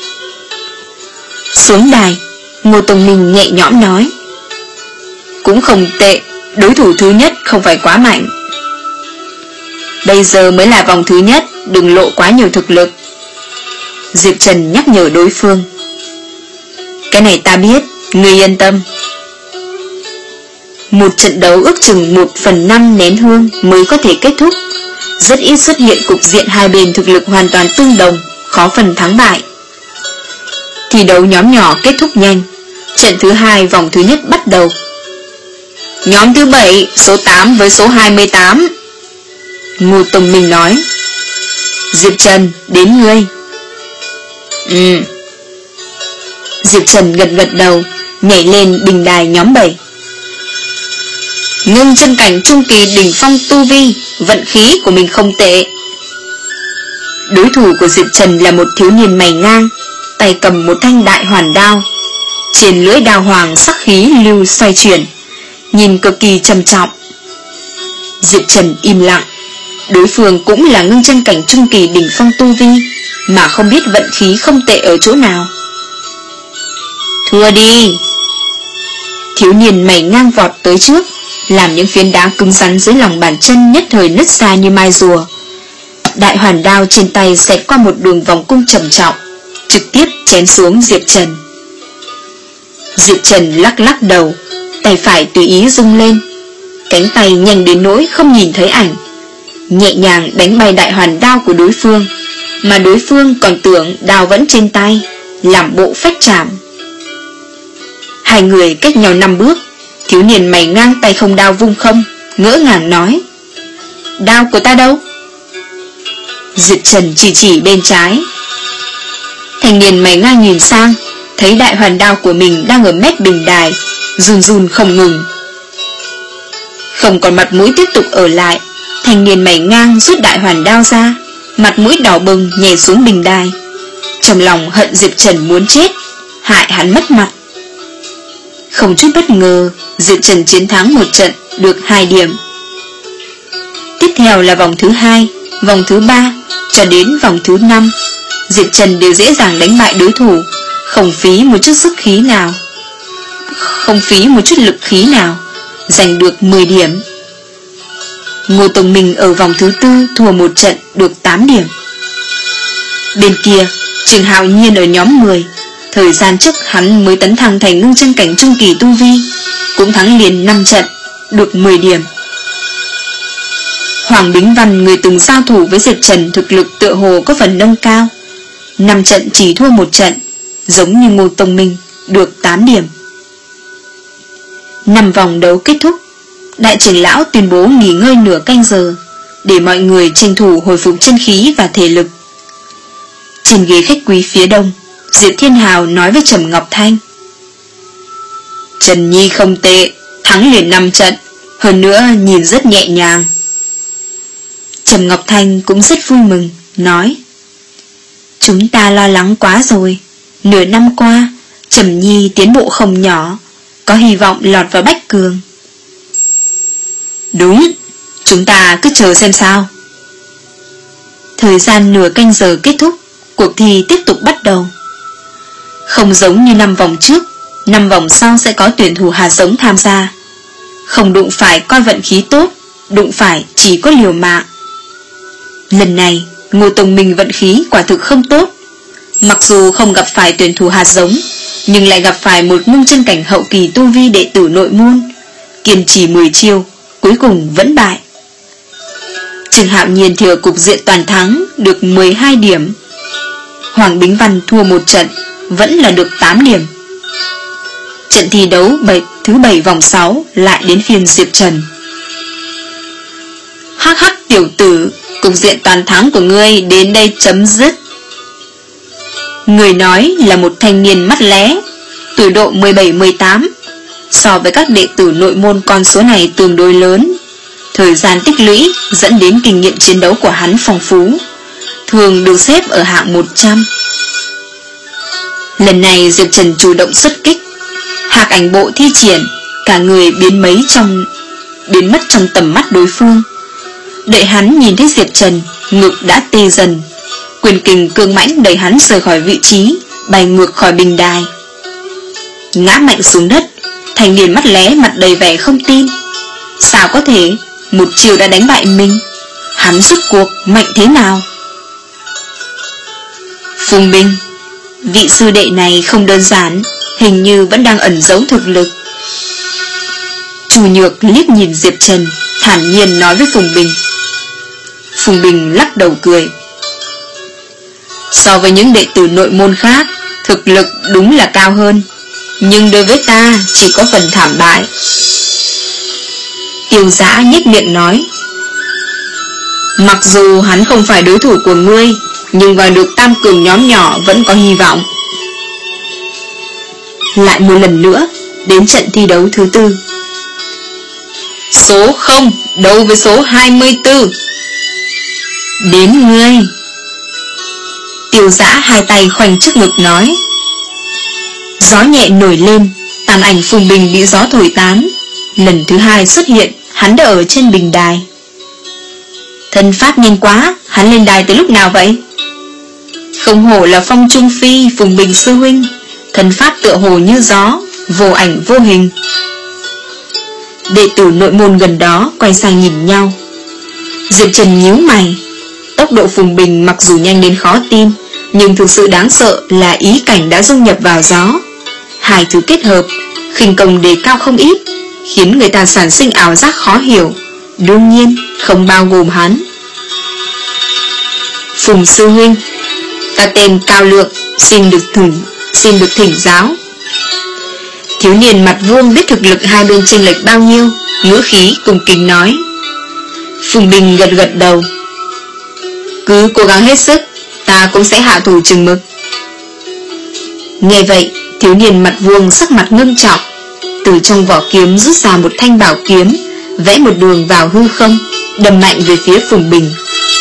Xuống đài, Ngô Tông Minh nhẹ nhõm nói: cũng không tệ, đối thủ thứ nhất không phải quá mạnh. Bây giờ mới là vòng thứ nhất, đừng lộ quá nhiều thực lực. Diệp Trần nhắc nhở đối phương: cái này ta biết, ngươi yên tâm. Một trận đấu ước chừng một phần năm nén hương mới có thể kết thúc. Rất ít xuất hiện cục diện hai bên thực lực hoàn toàn tương đồng, khó phần thắng bại. Thi đấu nhóm nhỏ kết thúc nhanh. Trận thứ hai vòng thứ nhất bắt đầu. Nhóm thứ bảy, số tám với số hai mươi tám. Ngô Tông Minh nói: Diệp Trần, đến ngươi. Ừ. Diệp Trần gật gật đầu, nhảy lên bình đài nhóm bảy. Ngưng chân cảnh trung kỳ đỉnh phong tu vi, vận khí của mình không tệ. Đối thủ của Diệp Trần là một thiếu niên mày ngang, tay cầm một thanh đại hoàn đao. Trên lưỡi đao hoàng sắc khí lưu xoay chuyển, nhìn cực kỳ trầm trọng. Diệp Trần im lặng. Đối phương cũng là ngưng chân cảnh trung kỳ đỉnh phong tu vi, mà không biết vận khí không tệ ở chỗ nào. Thua đi. Thiếu niên mày ngang vọt tới trước, làm những phiến đá cứng rắn dưới lòng bàn chân nhất thời nứt ra như mai rùa. Đại hoàn đao trên tay xẹt qua một đường vòng cung trầm trọng, trực tiếp chém xuống Diệp Trần. Diệp Trần lắc lắc đầu, tay phải tùy ý rung lên, cánh tay nhanh đến nỗi không nhìn thấy ảnh, nhẹ nhàng đánh bay đại hoàn đao của đối phương, mà đối phương còn tưởng đao vẫn trên tay, làm bộ phách chạm. Hai người cách nhau năm bước. Thiếu niên mày ngang tay không đao vung không, ngỡ ngàng nói: đao của ta đâu? Diệp Trần chỉ chỉ bên trái. Thanh niên mày ngang nhìn sang, thấy đại hoàn đao của mình đang ở mép bình đài, run run không ngừng. Không còn mặt mũi tiếp tục ở lại, thanh niên mày ngang rút đại hoàn đao ra, mặt mũi đỏ bừng nhảy xuống bình đài. Trong lòng hận Diệp Trần muốn chết, hại hắn mất mặt. Không chút bất ngờ, Diệp Trần chiến thắng một trận, được hai điểm. Tiếp theo là vòng thứ hai, vòng thứ ba, cho đến vòng thứ năm, Diệp Trần đều dễ dàng đánh bại đối thủ, không phí một chút sức khí nào, không phí một chút lực khí nào, giành được mười điểm. Ngô Tông Minh ở vòng thứ tư thua một trận, được tám điểm. Bên kia, Trường Hạo Nhiên ở nhóm mười, thời gian trước hắn mới tấn thăng thành ngưng chân cảnh trung kỳ tu vi, cũng thắng liền năm trận, được mười điểm. Hoàng Bính Văn, người từng giao thủ với Diệp Trần, thực lực tựa hồ có phần nâng cao, năm trận chỉ thua một trận, giống như Ngô Tông Minh, được tám điểm. Năm vòng đấu kết thúc, đại trưởng lão tuyên bố nghỉ ngơi nửa canh giờ, để mọi người tranh thủ hồi phục chân khí và thể lực. Trên ghế khách quý phía đông, Diệp Thiên Hào nói với Trầm Ngọc Thanh: Trần Nhi không tệ, thắng liền năm trận, hơn nữa nhìn rất nhẹ nhàng. Trầm Ngọc Thanh cũng rất vui mừng, nói: Chúng ta lo lắng quá rồi, nửa năm qua Trầm Nhi tiến bộ không nhỏ, có hy vọng lọt vào Bách Cường. Đúng, chúng ta cứ chờ xem sao. Thời gian nửa canh giờ kết thúc, cuộc thi tiếp tục bắt đầu. Không giống như năm vòng trước, năm vòng sau sẽ có tuyển thủ hạt giống tham gia. Không đụng phải coi vận khí tốt, đụng phải chỉ có liều mạng. Lần này, Ngô Tông Minh vận khí quả thực không tốt. Mặc dù không gặp phải tuyển thủ hạt giống, nhưng lại gặp phải một ngưng chân cảnh hậu kỳ tu vi đệ tử nội môn, kiên trì mười chiêu, cuối cùng vẫn bại. Trường Hạo Nhiên thừa cục diện toàn thắng, được mười hai điểm. Hoàng Bính Văn thua một trận, vẫn là được tám điểm. Trận thi đấu bảy, thứ bảy vòng sáu lại đến phiên Diệp Trần. Hắc hắc tiểu tử, cục diện toàn thắng của ngươi đến đây chấm dứt. Người nói là một thanh niên mắt lé, tuổi độ mười bảy mười tám. So với các đệ tử nội môn, con số này tương đối lớn. Thời gian tích lũy dẫn đến kinh nghiệm chiến đấu của hắn phong phú, thường được xếp ở hạng một trăm. Lần này Diệp Trần chủ động xuất kích, hạc ảnh bộ thi triển, cả người biến mấy trong biến mất trong tầm mắt đối phương. Đợi hắn nhìn thấy Diệp Trần, ngực đã tê dần, quyền kình cương mãnh đẩy hắn rời khỏi vị trí, bay ngược khỏi bình đài, ngã mạnh xuống đất. Thanh niên mắt lé mặt đầy vẻ không tin. Sao có thể, một chiều đã đánh bại mình? Hắn rút cuộc mạnh thế nào? Phùng Bình, vị sư đệ này không đơn giản, hình như vẫn đang ẩn giấu thực lực. Chu Nhược liếc nhìn Diệp Trần, thản nhiên nói với Phùng Bình. Phùng Bình lắc đầu cười. So với những đệ tử nội môn khác, thực lực đúng là cao hơn, nhưng đối với ta chỉ có phần thảm bại. Tiêu Giã nhếch miệng nói: Mặc dù hắn không phải đối thủ của ngươi, nhưng vào được tam cường nhóm nhỏ vẫn có hy vọng. Lại một lần nữa, đến trận thi đấu thứ tư. Số không đấu với số hai mươi tư. Đến ngươi. Tiêu Dã hai tay khoanh trước ngực nói. Gió nhẹ nổi lên, tàn ảnh Phùng Bình bị gió thổi tán. Lần thứ hai xuất hiện, hắn đã ở trên bình đài. Thân pháp nhanh quá, hắn lên đài từ lúc nào vậy? Không hổ là Phong Trung Phi, Phùng Bình sư huynh, thân pháp tựa hồ như gió, vô ảnh vô hình. Đệ tử nội môn gần đó quay sang nhìn nhau. Diệp Trần nhíu mày. Tốc độ Phùng Bình mặc dù nhanh đến khó tin, nhưng thực sự đáng sợ là ý cảnh đã dung nhập vào gió. Hai thứ kết hợp, khinh công đề cao không ít, khiến người ta sản sinh ảo giác khó hiểu. Đương nhiên không bao gồm hắn. Phùng sư huynh, ta tên Cao Lượng, xin được thỉnh xin được thỉnh giáo. Thiếu niên mặt vuông biết thực lực hai bên chênh lệch bao nhiêu, ngữ khí cung kính nói. Phùng Bình gật gật đầu. Cứ cố gắng hết sức, ta cũng sẽ hạ thủ chừng mực. Nghe vậy, thiếu niên mặt vuông sắc mặt ngưng trọng, từ trong vỏ kiếm rút ra một thanh bảo kiếm, vẽ một đường vào hư không, đâm mạnh về phía Phùng Bình.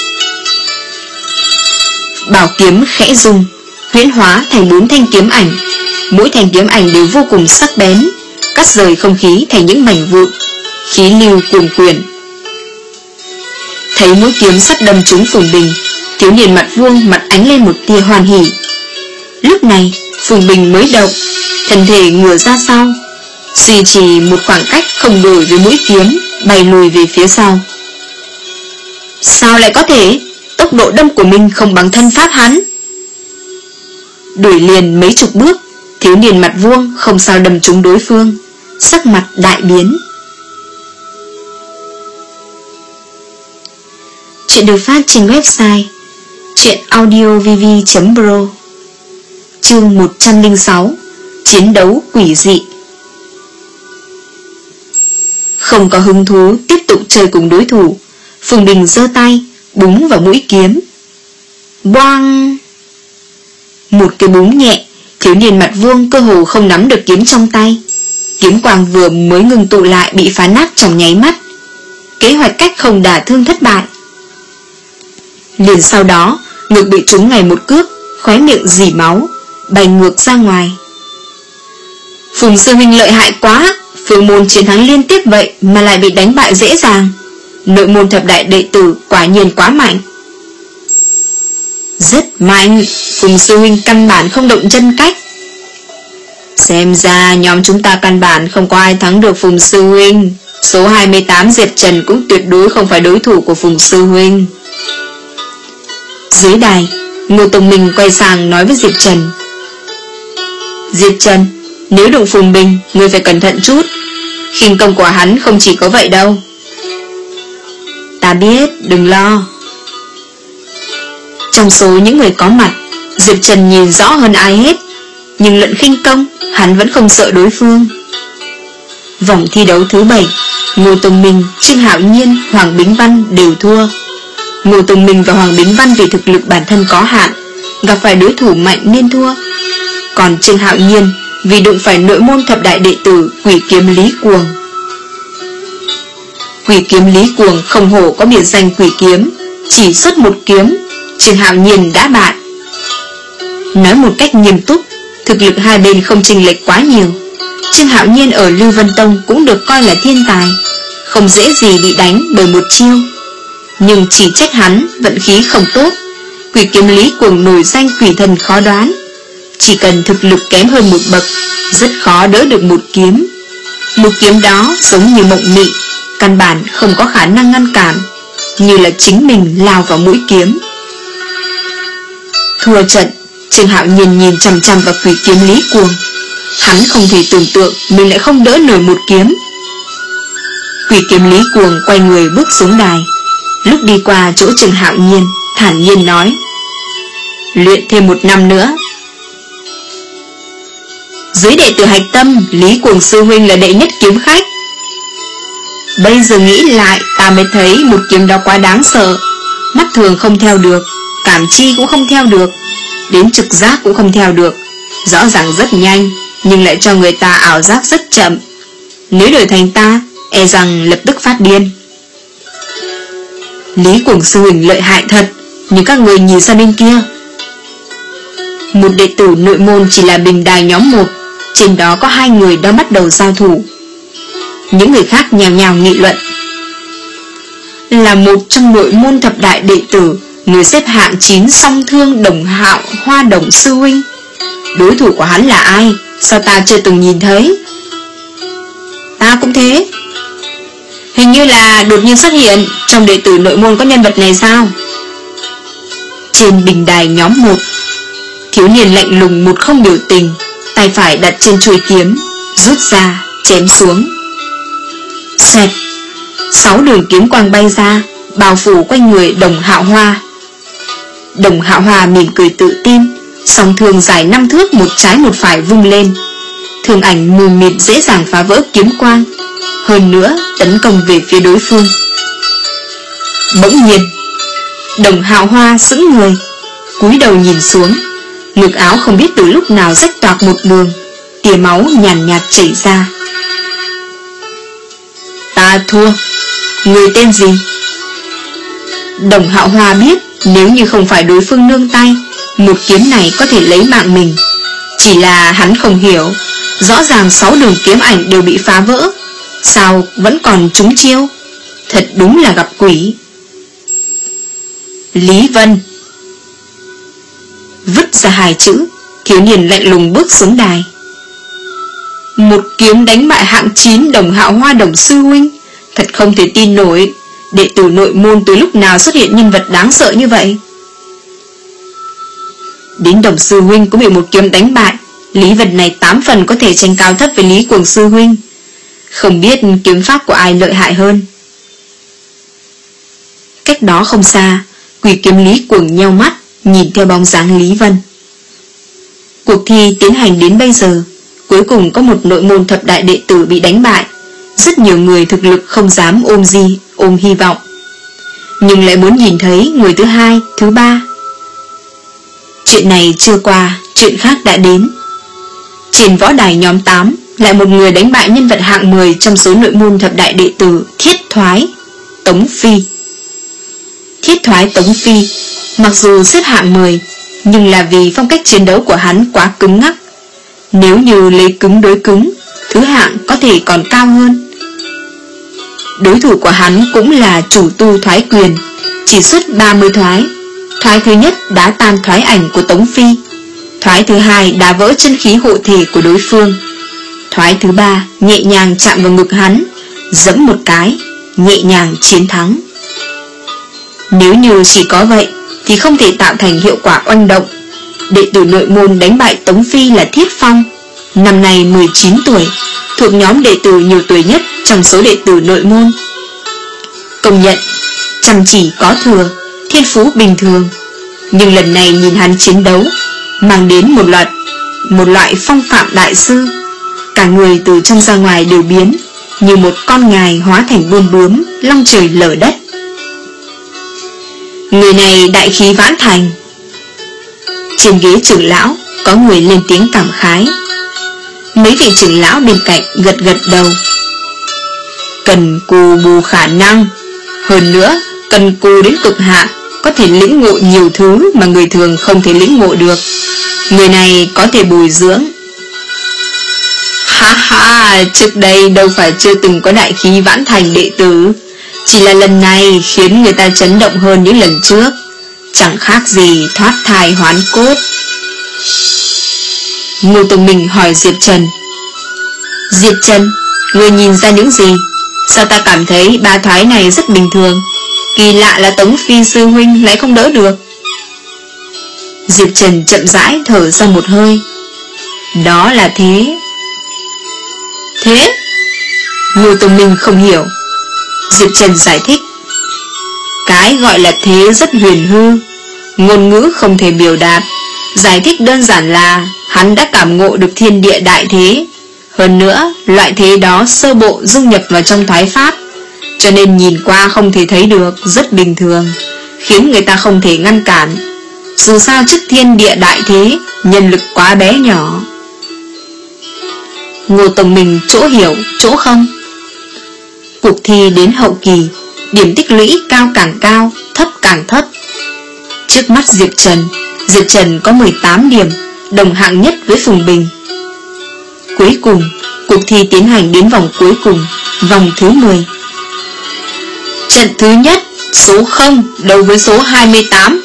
Bảo kiếm khẽ rung, huyễn hóa thành bốn thanh kiếm ảnh. Mỗi thanh kiếm ảnh đều vô cùng sắc bén, cắt rời không khí thành những mảnh vụn, khí lưu cuồn quyển. Thấy mũi kiếm sắt đâm trúng Phùng Bình, thiếu niên mặt vuông mặt ánh lên một tia hoan hỉ. Lúc này Phùng Bình mới động, thân thể ngửa ra sau, duy trì một khoảng cách không đổi với mũi kiếm, bay lùi về phía sau. Sao lại có thể? Tốc độ đâm của mình không bằng thân pháp hắn. Đuổi liền mấy chục bước, thiếu niên mặt vuông không sao đâm trúng đối phương, sắc mặt đại biến. Chuyện được phát trên website truyện audio v v chấm pro. Chương một trăm lẻ sáu. Chiến đấu quỷ dị. Không có hứng thú tiếp tục chơi cùng đối thủ, Phùng Bình giơ tay búng vào mũi kiếm. Boang! Một cái búng nhẹ, thiếu niên mặt vuông cơ hồ không nắm được kiếm trong tay. Kiếm quang vừa mới ngừng tụ lại bị phá nát trong nháy mắt. Kế hoạch cách không đả thương thất bại. Liền sau đó, ngực bị trúng ngay một cước, khóe miệng rỉ máu, bay ngược ra ngoài. Phùng sư huynh lợi hại quá, phương môn chiến thắng liên tiếp vậy mà lại bị đánh bại dễ dàng. Nội môn thập đại đệ tử quả nhiên quá mạnh. Rất mạnh, Phùng sư huynh căn bản không động chân cách. Xem ra nhóm chúng ta căn bản không có ai thắng được Phùng sư huynh. Số hai mươi tám Diệp Trần cũng tuyệt đối không phải đối thủ của Phùng sư huynh. Dưới đài, Ngô Tông Minh quay sang nói với Diệp Trần. Diệp Trần, nếu đụng Phùng Bình, ngươi phải cẩn thận chút. Khinh công của hắn không chỉ có vậy đâu. Ta biết, đừng lo. Trong số những người có mặt, Diệp Trần nhìn rõ hơn ai hết, nhưng luận khinh công, hắn vẫn không sợ đối phương. Vòng thi đấu thứ bảy, Ngô Tông Minh, Trương Hạo Nhiên, Hoàng Bính Văn đều thua. Ngô Tông Minh và Hoàng Bính Văn vì thực lực bản thân có hạn, gặp phải đối thủ mạnh nên thua. Còn Trương Hạo Nhiên vì đụng phải nội môn thập đại đệ tử Quỷ Kiếm Lý Cuồng. Quỷ Kiếm Lý Cuồng không hổ có biệt danh Quỷ Kiếm, chỉ xuất một kiếm, Trương Hạo Nhiên đã bại. Nói một cách nghiêm túc, thực lực hai bên không chênh lệch quá nhiều. Trương Hạo Nhiên ở Lưu Vân Tông cũng được coi là thiên tài, không dễ gì bị đánh bởi một chiêu. Nhưng chỉ trách hắn vận khí không tốt. Quỷ Kiếm Lý Cuồng nổi danh quỷ thần khó đoán, chỉ cần thực lực kém hơn một bậc, rất khó đỡ được một kiếm. Một kiếm đó giống như mộng mị, căn bản không có khả năng ngăn cản, như là chính mình lao vào mũi kiếm. Thua trận, Trương Hạo Nhiên nhìn chằm chằm vào Quỷ Kiếm Lý Cuồng. Hắn không thể tưởng tượng mình lại không đỡ nổi một kiếm. Quỷ Kiếm Lý Cuồng quay người bước xuống đài, lúc đi qua chỗ Trương Hạo Nhiên, thản nhiên nói: luyện thêm một năm nữa. Dưới đệ tử hạch tâm, Lý Cuồng sư huynh là đệ nhất kiếm khách. Bây giờ nghĩ lại, ta mới thấy một kiếm đó quá đáng sợ. Mắt thường không theo được, cảm chi cũng không theo được, đến trực giác cũng không theo được. Rõ ràng rất nhanh, nhưng lại cho người ta ảo giác rất chậm. Nếu đổi thành ta, e rằng lập tức phát điên. Lý Cuồng sư huynh lợi hại thật, nhưng các người nhìn sang bên kia. Một đệ tử nội môn chỉ là bình đài nhóm một, trên đó có hai người đã bắt đầu giao thủ. Những người khác nhào nhào nghị luận. Là một trong nội môn thập đại đệ tử, người xếp hạng chín song thương Đồng Hạo Hoa Đồng sư huynh. Đối thủ của hắn là ai? Sao ta chưa từng nhìn thấy? Ta cũng thế. Hình như là đột nhiên xuất hiện. Trong đệ tử nội môn có nhân vật này sao? Trên bình đài nhóm một, thiếu niên lạnh lùng một không biểu tình, tay phải đặt trên chuôi kiếm, rút ra, chém xuống. Xoẹt, sáu đường kiếm quang bay ra, bao phủ quanh người Đồng Hạo Hoa. Đồng Hạo Hoa mỉm cười tự tin, song thương dài năm thước một trái một phải vung lên. Thương ảnh mù mịt dễ dàng phá vỡ kiếm quang, hơn nữa tấn công về phía đối phương. Bỗng nhiên, Đồng Hạo Hoa sững người, cúi đầu nhìn xuống, ngực áo không biết từ lúc nào rách toạc một đường, tia máu nhàn nhạt chảy ra. Ta thua. Người tên gì? Đồng Hạo Hoa biết nếu như không phải đối phương nương tay, một kiếm này có thể lấy mạng mình. Chỉ là hắn không hiểu, rõ ràng sáu đường kiếm ảnh đều bị phá vỡ, sao vẫn còn trúng chiêu? Thật đúng là gặp quỷ. Lý Vân. Vứt ra hai chữ, thiếu niên lạnh lùng bước xuống đài. Một kiếm đánh bại hạng chín Đồng Hạo Hoa Đồng sư huynh. Thật không thể tin nổi, đệ tử nội môn từ lúc nào xuất hiện nhân vật đáng sợ như vậy? Đến Đồng sư huynh cũng bị một kiếm đánh bại. Lý Vân này tám phần có thể tranh cao thấp với Lý Cuồng sư huynh. Không biết kiếm pháp của ai lợi hại hơn. Cách đó không xa, Quỷ kiếm Lý Cuồng nheo mắt, nhìn theo bóng dáng Lý Vân. Cuộc thi tiến hành đến bây giờ, cuối cùng có một nội môn thập đại đệ tử bị đánh bại. Rất nhiều người thực lực không dám ôm gì, ôm hy vọng, nhưng lại muốn nhìn thấy người thứ hai, thứ ba. Chuyện này chưa qua, chuyện khác đã đến. Trên võ đài nhóm tám, lại một người đánh bại nhân vật hạng mười trong số nội môn thập đại đệ tử Thiết Thoái, Tống Phi. Thiết Thoái Tống Phi, mặc dù xếp hạng mười, nhưng là vì phong cách chiến đấu của hắn quá cứng ngắc. Nếu như lấy cứng đối cứng, thứ hạng có thể còn cao hơn. Đối thủ của hắn cũng là chủ tu thoái quyền, chỉ xuất ba mươi thoái. Thoái thứ nhất đá tan thoái ảnh của Tống Phi, thoái thứ hai đá vỡ chân khí hộ thể của đối phương, thoái thứ ba nhẹ nhàng chạm vào ngực hắn, giẫm một cái, nhẹ nhàng chiến thắng. Nếu như chỉ có vậy thì không thể tạo thành hiệu quả oanh động. Đệ tử nội môn đánh bại Tống Phi là Thiết Phong, năm nay mười chín tuổi, thuộc nhóm đệ tử nhiều tuổi nhất trong số đệ tử nội môn. Công nhận, chăm chỉ có thừa, thiên phú bình thường, nhưng lần này nhìn hắn chiến đấu, mang đến một loạt một loại phong phạm đại sư. Cả người từ trong ra ngoài đều biến, như một con ngài hóa thành buôn bướm, long trời lở đất. Người này đại khí vãn thành. Trên ghế trưởng lão có người lên tiếng cảm khái. Mấy vị trưởng lão bên cạnh gật gật đầu. Cần cù bù khả năng, hơn nữa cần cù đến cực hạn, có thể lĩnh ngộ nhiều thứ mà người thường không thể lĩnh ngộ được. Người này có thể bồi dưỡng. Ha ha, trước đây đâu phải chưa từng có đại khí vãn thành đệ tử, chỉ là lần này khiến người ta chấn động hơn những lần trước, chẳng khác gì thoát thai hoán cốt. Ngô Tùng Minh hỏi Diệp Trần. Diệp Trần, người nhìn ra những gì? Sao ta cảm thấy ba thoái này rất bình thường, kỳ lạ là Tống Phi sư huynh lại không đỡ được. Diệp Trần chậm rãi thở ra một hơi. Đó là thế. Thế? Ngô Tùng Minh không hiểu. Diệp Trần giải thích. Cái gọi là thế rất huyền hư, ngôn ngữ không thể biểu đạt. Giải thích đơn giản là hắn đã cảm ngộ được thiên địa đại thế. Hơn nữa, loại thế đó sơ bộ dung nhập vào trong thoái pháp, cho nên nhìn qua không thể thấy được, rất bình thường, khiến người ta không thể ngăn cản. Dù sao trước thiên địa đại thế, nhân lực quá bé nhỏ. Ngô Tùng Minh chỗ hiểu, chỗ không. Cuộc thi đến hậu kỳ, điểm tích lũy cao càng cao, thấp càng thấp. Trước mắt Diệp Trần, Diệp Trần có mười tám điểm, đồng hạng nhất với Phùng Bình. Cuối cùng, cuộc thi tiến hành đến vòng cuối cùng, vòng thứ mười. Trận thứ nhất, số không đấu với số hai mươi tám.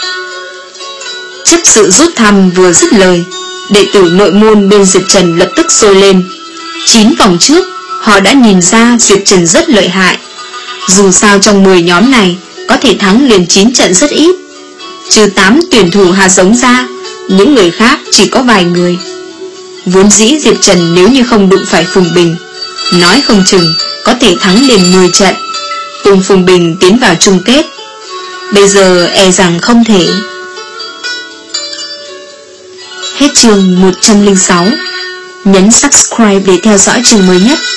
Chấp sự rút thăm vừa dứt lời, đệ tử nội môn bên Diệp Trần lập tức sôi lên. Chín vòng trước, họ đã nhìn ra Diệp Trần rất lợi hại. Dù sao trong mười nhóm này, có thể thắng liền chín trận rất ít. Trừ tám tuyển thủ hạt giống ra, những người khác chỉ có vài người. Vốn dĩ Diệp Trần nếu như không đụng phải Phùng Bình, nói không chừng có thể thắng liền mười trận, cùng Phùng Bình tiến vào chung kết. Bây giờ e rằng không thể. Hết chương một trăm lẻ sáu. Nhấn subscribe để theo dõi chương mới nhất.